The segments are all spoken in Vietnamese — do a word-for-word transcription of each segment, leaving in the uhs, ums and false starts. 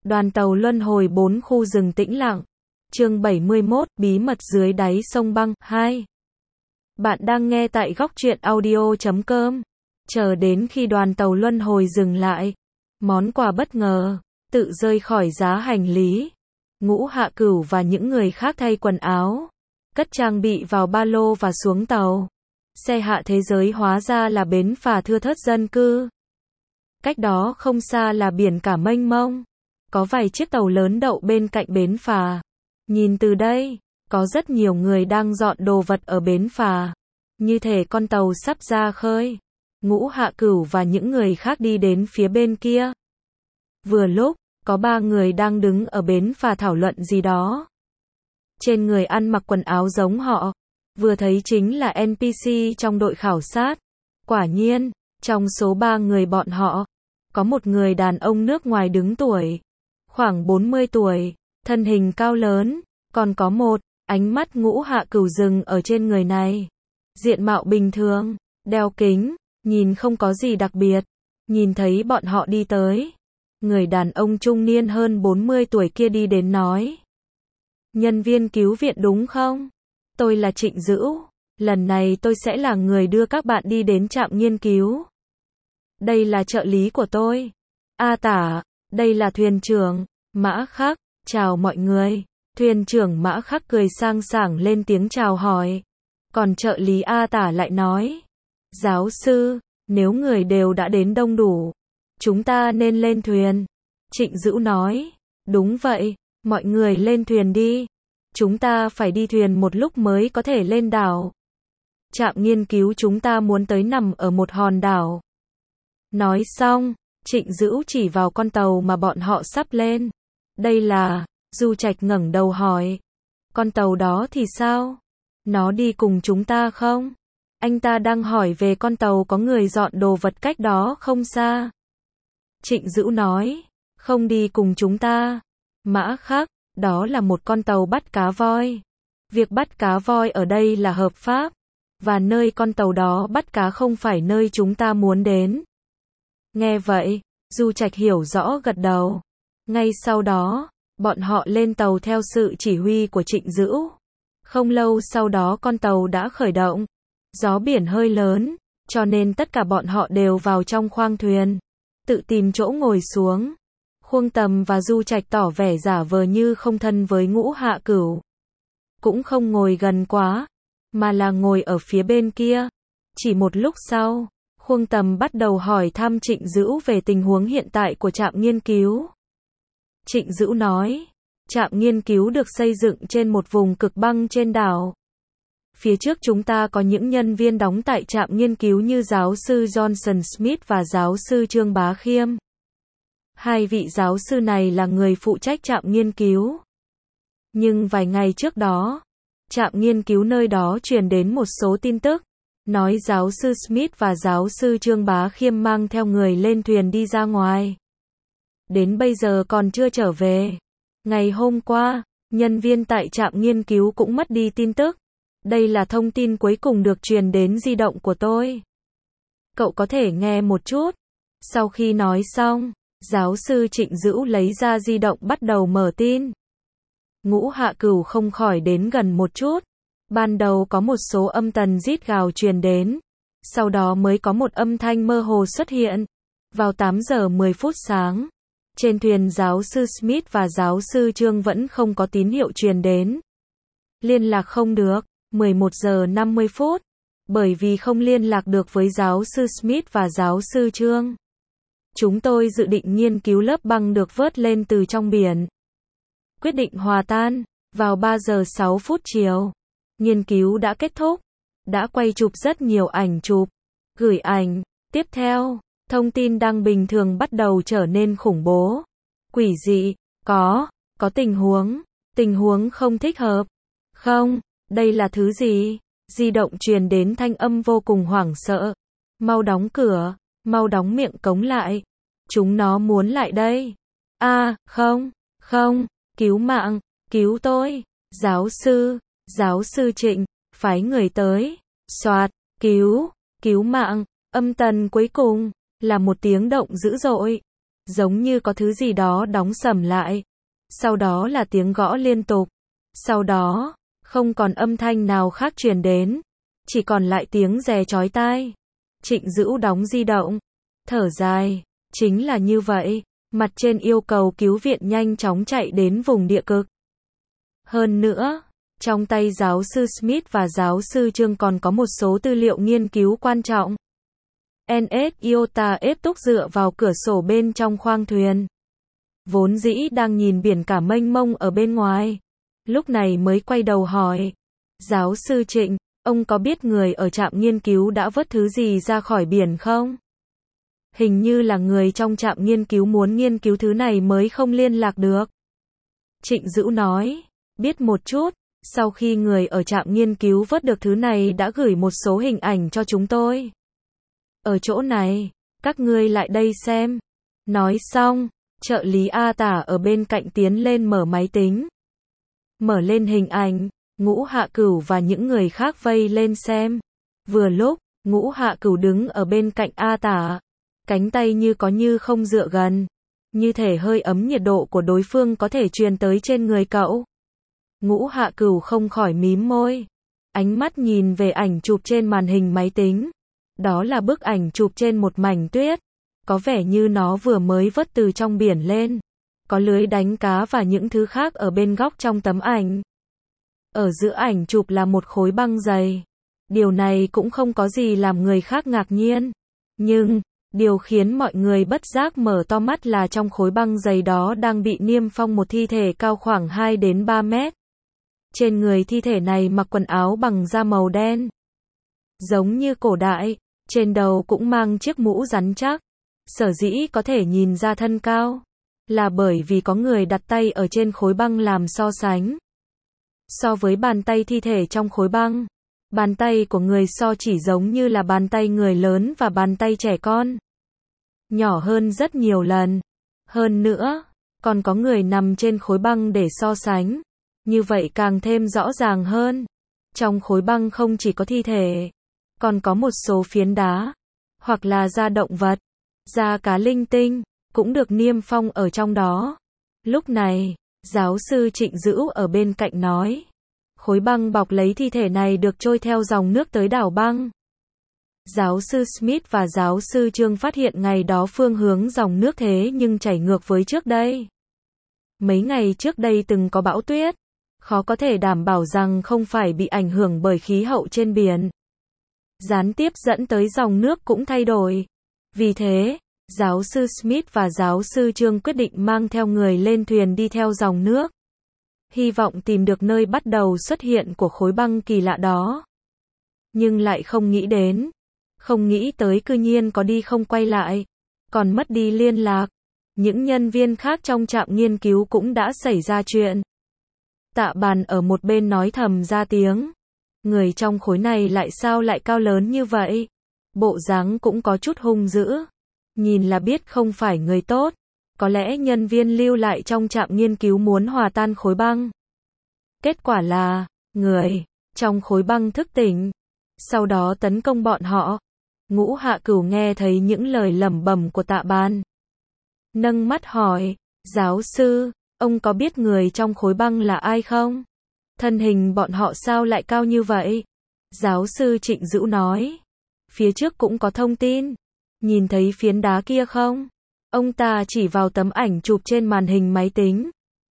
Đoàn tàu luân hồi bốn khu rừng tĩnh lặng. Chương bảy mươi mốt, bí mật dưới đáy sông băng, hai. Bạn đang nghe tại góc truyện audio chấm com. Chờ đến khi đoàn tàu luân hồi dừng lại, món quà bất ngờ, tự rơi khỏi giá hành lý. Ngũ Hạ Cửu và những người khác thay quần áo, cất trang bị vào ba lô và xuống tàu. Xe hạ thế giới hóa ra là bến phà thưa thớt dân cư. Cách đó không xa là biển cả mênh mông. Có vài chiếc tàu lớn đậu bên cạnh bến phà. Nhìn từ đây, có rất nhiều người đang dọn đồ vật ở bến phà. Như thể con tàu sắp ra khơi. Ngũ Hạ Cửu và những người khác đi đến phía bên kia. Vừa lúc, có ba người đang đứng ở bến phà thảo luận gì đó. Trên người ăn mặc quần áo giống họ. Vừa thấy chính là en pê xê trong đội khảo sát. Quả nhiên, trong số ba người bọn họ, có một người đàn ông nước ngoài đứng tuổi. Khoảng bốn mươi tuổi, thân hình cao lớn, còn có một, ánh mắt Ngũ Hạ Cửu dừng ở trên người này. Diện mạo bình thường, đeo kính, nhìn không có gì đặc biệt. Nhìn thấy bọn họ đi tới. Người đàn ông trung niên hơn bốn mươi tuổi kia đi đến nói. Nhân viên cứu viện đúng không? Tôi là Trịnh Dữu. Lần này tôi sẽ là người đưa các bạn đi đến trạm nghiên cứu. Đây là trợ lý của tôi. A Tả, đây là thuyền trưởng, Mã Khắc, chào mọi người. Thuyền trưởng Mã Khắc cười sang sảng lên tiếng chào hỏi. Còn trợ lý A Tả lại nói. Giáo sư, nếu người đều đã đến đông đủ, chúng ta nên lên thuyền. Trịnh Dữu nói. Đúng vậy, mọi người lên thuyền đi. Chúng ta phải đi thuyền một lúc mới có thể lên đảo. Trạm nghiên cứu chúng ta muốn tới nằm ở một hòn đảo. Nói xong, Trịnh Dữu chỉ vào con tàu mà bọn họ sắp lên. Đây là, Du Trạch ngẩng đầu hỏi. Con tàu đó thì sao? Nó đi cùng chúng ta không? Anh ta đang hỏi về con tàu có người dọn đồ vật cách đó không xa. Trịnh Dữu nói, không đi cùng chúng ta. Mã Khắc, đó là một con tàu bắt cá voi. Việc bắt cá voi ở đây là hợp pháp. Và nơi con tàu đó bắt cá không phải nơi chúng ta muốn đến. Nghe vậy, Du Trạch hiểu rõ gật đầu. Ngay sau đó, bọn họ lên tàu theo sự chỉ huy của Trịnh Dữu. Không lâu sau đó con tàu đã khởi động. Gió biển hơi lớn, cho nên tất cả bọn họ đều vào trong khoang thuyền. Tự tìm chỗ ngồi xuống. Khuông Tầm và Du Trạch tỏ vẻ giả vờ như không thân với Ngũ Hạ Cửu. Cũng không ngồi gần quá, mà là ngồi ở phía bên kia. Chỉ một lúc sau, Khuông Tầm bắt đầu hỏi thăm Trịnh Dữu về tình huống hiện tại của trạm nghiên cứu. Trịnh Dữu nói, trạm nghiên cứu được xây dựng trên một vùng cực băng trên đảo. Phía trước chúng ta có những nhân viên đóng tại trạm nghiên cứu như giáo sư Johnson Smith và giáo sư Trương Bá Khiêm. Hai vị giáo sư này là người phụ trách trạm nghiên cứu. Nhưng vài ngày trước đó, trạm nghiên cứu nơi đó truyền đến một số tin tức, nói giáo sư Smith và giáo sư Trương Bá Khiêm mang theo người lên thuyền đi ra ngoài. Đến bây giờ còn chưa trở về. Ngày hôm qua, nhân viên tại trạm nghiên cứu cũng mất đi tin tức. Đây là thông tin cuối cùng được truyền đến di động của tôi. Cậu có thể nghe một chút. Sau khi nói xong, giáo sư Trịnh Dữu lấy ra di động bắt đầu mở tin. Ngũ Hạ Cửu không khỏi đến gần một chút. Ban đầu có một số âm tần rít gào truyền đến. Sau đó mới có một âm thanh mơ hồ xuất hiện. Vào tám giờ mười phút sáng. Trên thuyền giáo sư Smith và giáo sư Trương vẫn không có tín hiệu truyền đến. Liên lạc không được. mười một giờ năm mươi phút. Bởi vì không liên lạc được với giáo sư Smith và giáo sư Trương. Chúng tôi dự định nghiên cứu lớp băng được vớt lên từ trong biển. Quyết định hòa tan. Vào ba giờ sáu phút chiều. Nghiên cứu đã kết thúc. Đã quay chụp rất nhiều ảnh chụp. Gửi ảnh. Tiếp theo, thông tin đăng bình thường bắt đầu trở nên khủng bố. Quỷ dị. Có. Có tình huống. Tình huống không thích hợp. Không. Đây là thứ gì? Di động truyền đến thanh âm vô cùng hoảng sợ. Mau đóng cửa. Mau đóng miệng cống lại. Chúng nó muốn lại đây. A, à, không. Không. Cứu mạng. Cứu tôi. Giáo sư. Giáo sư Trịnh. Phái người tới. Soạt. Cứu. Cứu mạng. Âm tần cuối cùng. Là một tiếng động dữ dội. giống như có thứ gì đó đóng sầm lại. Sau đó là tiếng gõ liên tục. Sau đó, không còn âm thanh nào khác truyền đến, chỉ còn lại tiếng rè chói tai. Trịnh Dữu đóng di động, thở dài, chính là như vậy, mặt trên yêu cầu cứu viện nhanh chóng chạy đến vùng địa cực. Hơn nữa, trong tay giáo sư Smith và giáo sư Trương còn có một số tư liệu nghiên cứu quan trọng. en ét Iota ép túc dựa vào cửa sổ bên trong khoang thuyền. Vốn dĩ đang nhìn biển cả mênh mông ở bên ngoài. Lúc này mới quay đầu hỏi. Giáo sư Trịnh, ông có biết người ở trạm nghiên cứu đã vớt thứ gì ra khỏi biển không? Hình như là người trong trạm nghiên cứu muốn nghiên cứu thứ này mới không liên lạc được. Trịnh Dữu nói, biết một chút, sau khi người ở trạm nghiên cứu vớt được thứ này đã gửi một số hình ảnh cho chúng tôi. Ở chỗ này, các ngươi lại đây xem. Nói xong, trợ lý A Tả ở bên cạnh tiến lên mở máy tính. Mở lên hình ảnh, Ngũ Hạ Cửu và những người khác vây lên xem. Vừa lúc, Ngũ Hạ Cửu đứng ở bên cạnh A Tả. Cánh tay như có như không dựa gần. Như thể hơi ấm nhiệt độ của đối phương có thể truyền tới trên người cậu. Ngũ Hạ Cửu không khỏi mím môi. Ánh mắt nhìn về ảnh chụp trên màn hình máy tính. Đó là bức ảnh chụp trên một mảnh tuyết. Có vẻ như nó vừa mới vớt từ trong biển lên. Có lưới đánh cá và những thứ khác ở bên góc trong tấm ảnh. Ở giữa ảnh chụp là một khối băng dày. Điều này cũng không có gì làm người khác ngạc nhiên. Nhưng, điều khiến mọi người bất giác mở to mắt là trong khối băng dày đó đang bị niêm phong một thi thể cao khoảng hai đến ba mét. Trên người thi thể này mặc quần áo bằng da màu đen. Giống như cổ đại, trên đầu cũng mang chiếc mũ rắn chắc. Sở dĩ có thể nhìn ra thân cao, là bởi vì có người đặt tay ở trên khối băng làm so sánh. So với bàn tay thi thể trong khối băng, bàn tay của người so chỉ giống như là bàn tay người lớn và bàn tay trẻ con. Nhỏ hơn rất nhiều lần. Hơn nữa, còn có người nằm trên khối băng để so sánh. Như vậy càng thêm rõ ràng hơn. Trong khối băng không chỉ có thi thể, còn có một số phiến đá, hoặc là da động vật, da cá linh tinh, cũng được niêm phong ở trong đó. Lúc này, giáo sư Trịnh Dữu ở bên cạnh nói, khối băng bọc lấy thi thể này được trôi theo dòng nước tới đảo băng. Giáo sư Smith và giáo sư Trương phát hiện ngày đó phương hướng dòng nước thế nhưng chảy ngược với trước đây. Mấy ngày trước đây từng có bão tuyết, khó có thể đảm bảo rằng không phải bị ảnh hưởng bởi khí hậu trên biển. Gián tiếp dẫn tới dòng nước cũng thay đổi. Vì thế, giáo sư Smith và giáo sư Trương quyết định mang theo người lên thuyền đi theo dòng nước. Hy vọng tìm được nơi bắt đầu xuất hiện của khối băng kỳ lạ đó. Nhưng lại không nghĩ đến. Không nghĩ tới cư nhiên có đi không quay lại. Còn mất đi liên lạc. Những nhân viên khác trong trạm nghiên cứu cũng đã xảy ra chuyện. Tạ Bàn ở một bên nói thầm ra tiếng. Người trong khối này lại sao lại cao lớn như vậy? Bộ dáng cũng có chút hung dữ. Nhìn là biết không phải người tốt. Có lẽ nhân viên lưu lại trong trạm nghiên cứu muốn hòa tan khối băng. Kết quả là, người trong khối băng thức tỉnh. Sau đó tấn công bọn họ. Ngũ Hạ Cửu nghe thấy những lời lẩm bẩm của Tạ Bàn. Nâng mắt hỏi, giáo sư, ông có biết người trong khối băng là ai không? Thân hình bọn họ sao lại cao như vậy? Giáo sư Trịnh Dữu nói, phía trước cũng có thông tin. Nhìn thấy phiến đá kia không? Ông ta chỉ vào tấm ảnh chụp trên màn hình máy tính.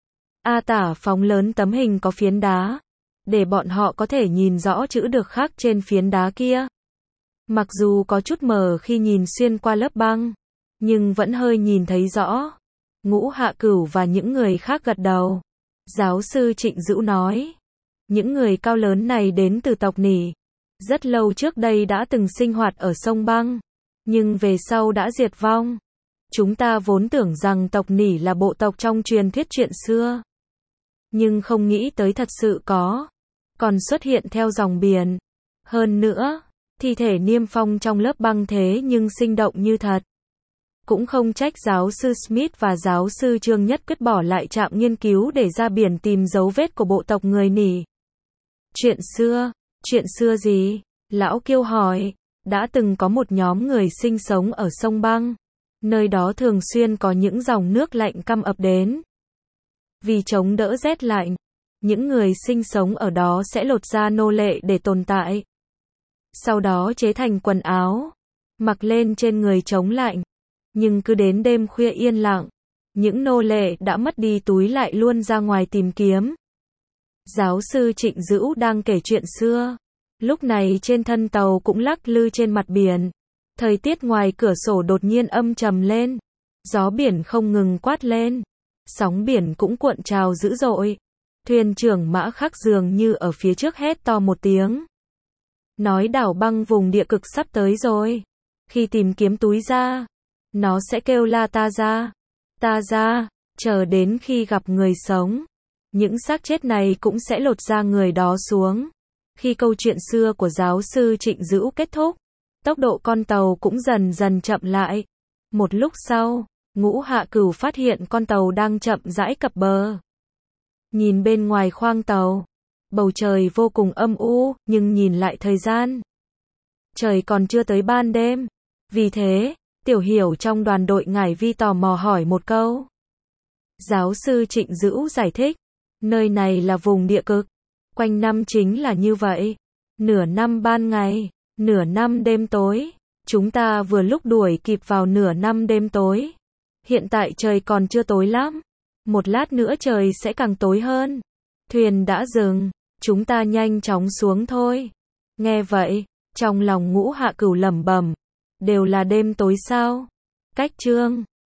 A Tả phóng lớn tấm hình có phiến đá, để bọn họ có thể nhìn rõ chữ được khắc trên phiến đá kia. Mặc dù có chút mờ khi nhìn xuyên qua lớp băng, nhưng vẫn hơi nhìn thấy rõ. Ngũ Hạ Cửu và những người khác gật đầu. Giáo sư Trịnh Dữu nói, những người cao lớn này đến từ tộc Nỉ. Rất lâu trước đây đã từng sinh hoạt ở sông băng, nhưng về sau đã diệt vong. Chúng ta vốn tưởng rằng tộc Nỉ là bộ tộc trong truyền thuyết chuyện xưa. Nhưng không nghĩ tới thật sự có. Còn xuất hiện theo dòng biển. Hơn nữa, thi thể niêm phong trong lớp băng thế nhưng sinh động như thật. Cũng không trách giáo sư Smith và giáo sư Trương nhất quyết bỏ lại trạm nghiên cứu để ra biển tìm dấu vết của bộ tộc người Nỉ. Chuyện xưa, chuyện xưa gì? Lão Kiêu hỏi, đã từng có một nhóm người sinh sống ở sông băng. Nơi đó thường xuyên có những dòng nước lạnh căm ập đến. Vì chống đỡ rét lạnh, những người sinh sống ở đó sẽ lột da nô lệ để tồn tại. Sau đó chế thành quần áo, mặc lên trên người chống lạnh. Nhưng cứ đến đêm khuya yên lặng, những nô lệ đã mất đi túi lại luôn ra ngoài tìm kiếm. Giáo sư Trịnh Dữu đang kể chuyện xưa. Lúc này trên thân tàu cũng lắc lư trên mặt biển. Thời tiết ngoài cửa sổ đột nhiên âm trầm lên. Gió biển không ngừng quát lên. Sóng biển cũng cuộn trào dữ dội. Thuyền trưởng Mã Khắc dường như ở phía trước hét to một tiếng. Nói đảo băng vùng địa cực sắp tới rồi. Khi tìm kiếm túi ra, nó sẽ kêu la ta ra, ta ra, chờ đến khi gặp người sống. Những xác chết này cũng sẽ lột da người đó xuống. Khi câu chuyện xưa của giáo sư Trịnh Dữu kết thúc, tốc độ con tàu cũng dần dần chậm lại. Một lúc sau, Ngũ Hạ Cửu phát hiện con tàu đang chậm rãi cập bờ. Nhìn bên ngoài khoang tàu, bầu trời vô cùng âm u, nhưng nhìn lại thời gian, trời còn chưa tới ban đêm. Vì thế, Tiểu Hiểu trong đoàn đội Ngải Vi tò mò hỏi một câu. Giáo sư Trịnh Dữu giải thích, nơi này là vùng địa cực, quanh năm chính là như vậy, nửa năm ban ngày, nửa năm đêm tối. Chúng ta vừa lúc đuổi kịp vào nửa năm đêm tối. Hiện tại trời còn chưa tối lắm, một lát nữa trời sẽ càng tối hơn. Thuyền đã dừng, chúng ta nhanh chóng xuống thôi. Nghe vậy, trong lòng Ngũ Hạ Cửu lẩm bẩm, đều là đêm tối sao? Cách chương